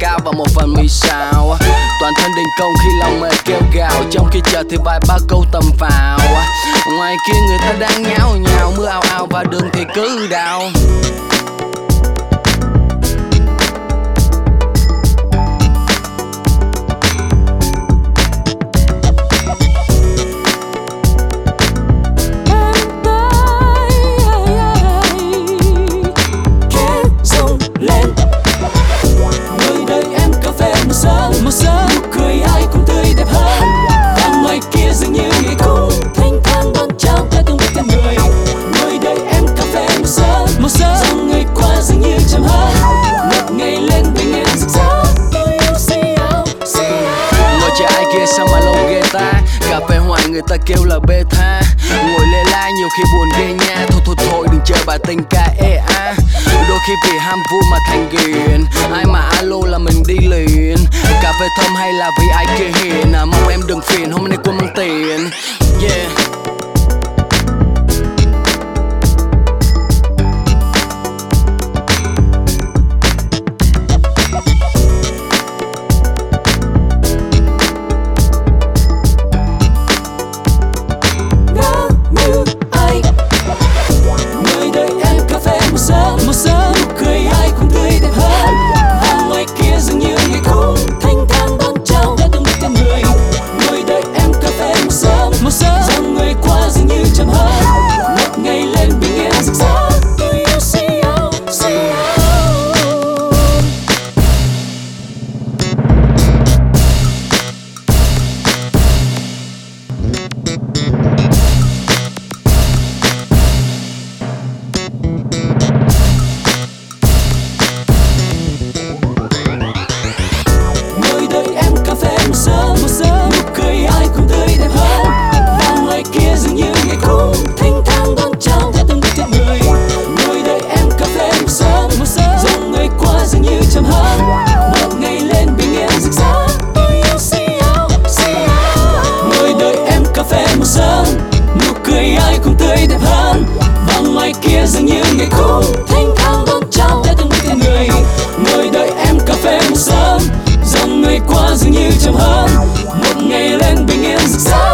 cao và một phần mì xào. Toàn thân đình công khi lòng mệt kêu gào, trong khi chờ thì vài ba câu tầm phào. Ngoài kia người ta đang nháo nhào, mưa ào ào và đường thì cứ đào. Một sớm nụ cười ai cũng tươi đẹp hơn, và ngoài kia dường như ngày cũng thanh thang đón chào ta từng bước thêm người. Ngồi đợi em cà phê một sớm dòng ngày qua dường như chậm hơn, một ngày lên bình yên rực rỡ. Tôi yêu see you. Ngồi chờ ai kia sao mà lâu ghê ta, cà phê hoài người ta kêu là bê tha. Ngồi lê la nhiều khi buồn ghê nha, thôi đừng chơi bài tình ca a. Đôi khi vì ham vui mà thành ghiền, ai mà alo là mình đi liền. Cà phê thơm hay là vì ai kia hiền, mong em đừng phiền hôm nay quên mang tiền. Yeah. Một sớm nụ cười ai cũng tươi đẹp hơn, và ngoài kia dường như ngày cũng thanh thang đón chào ta từng bước thêm người. Ngồi đợi em cà phê một sớm dòng người qua dường như chậm hơn, một ngày lên bình yên rực rỡ. Tôi yêu see you. Một sớm nụ cười ai cũng tươi đẹp hơn, và ngoài kia dường như ngày cũng thanh thang đón chào ta từng bước thêm người. Ngồi đợi em cà phê một sớm dòng người qua dường như chậm hơn, một ngày lên bình yên rực rỡ. Tôi yêu see you. Ngồi đợi em cà phê một sớm nụ cười ai cũng tươi đẹp hơn, và ngoài kia dường như ngày cũng thanh thang đón chào ta từng bước thêm người. Ngồi đợi em cà phê một sớm dòng người qua dường như chậm hơn, một ngày lên bình yên rực rỡ.